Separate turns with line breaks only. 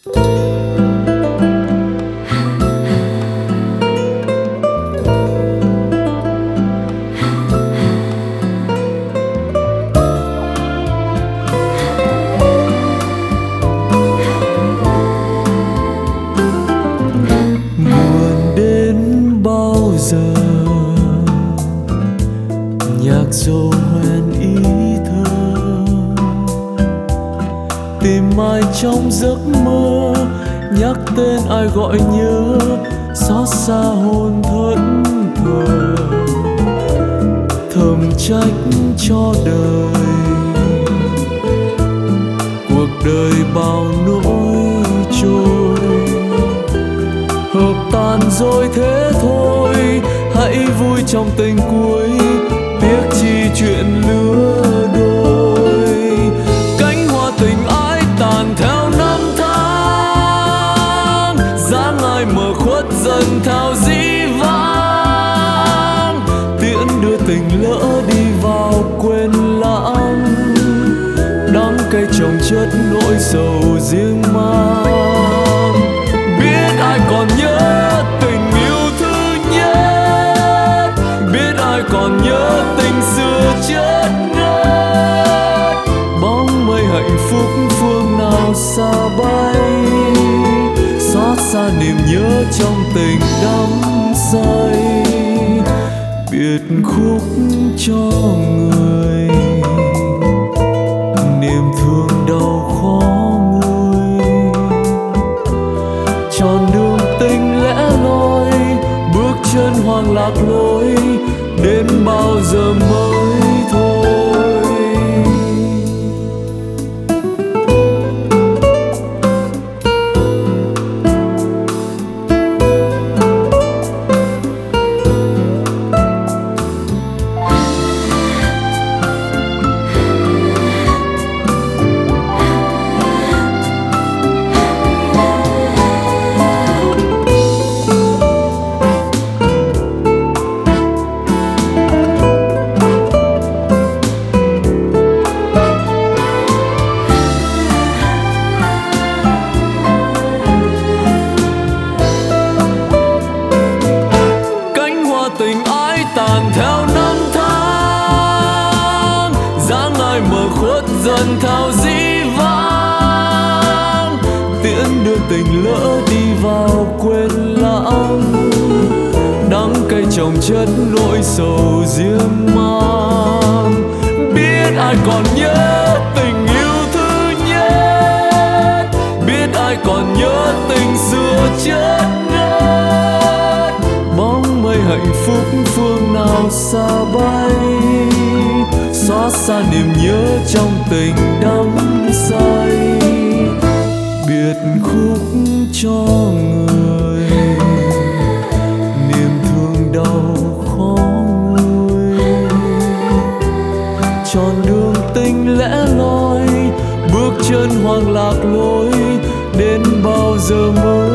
nhạc dỗ hoen ý thơ tìm ai trong giấc mơ, nhắc tên ai gọi nhớ, xót xa hồn thẫn thờ thầm trách cho đời. Cuộc đời bao nỗi trôi, hợp tan rồi thế thôi, hãy vui trong tình cuối, tiếc chi chuyện lứa đôi. Cánh hoa tình ái tàn theo năm tháng, dáng ai mờ khuất dần theo dĩ vãng, tiễn đưa tình lỡ đi vào quên lãng, đắng cay chồng chất nỗi sầu riêng mang. Biết ai còn nhớ tình yêu thứ nhất, biết ai còn nhớ tình xưa chất ngất, bóng mây hạnh phúc phương nào xa bay, xót xa niềm nhớ trong tình đắm say, biệt khúc cho người niềm thương đau khó nguôi. Tròn đường tình lẽ loi, bước chân hoang lạc lối, đến bao giờ mới thôi. Tình ái tàn theo năm tháng, dáng ai mờ khuất dần theo dĩ vãng, tiễn đưa tình lỡ đi vào quên lãng, đắng cay chồng chất nỗi sầu riêng mang. Biết ai còn nhớ tình yêu thứ nhất, biết ai còn nhớ tình xưa chất ngất, bóng mây hạnh phúc phương nào xa bay, xót xa niềm nhớ trong tình đắm say, biệt khúc cho người niềm thương đau khó nguôi. Tròn đường tình lẽ loi, bước chân hoang lạc lối, đến bao giờ mới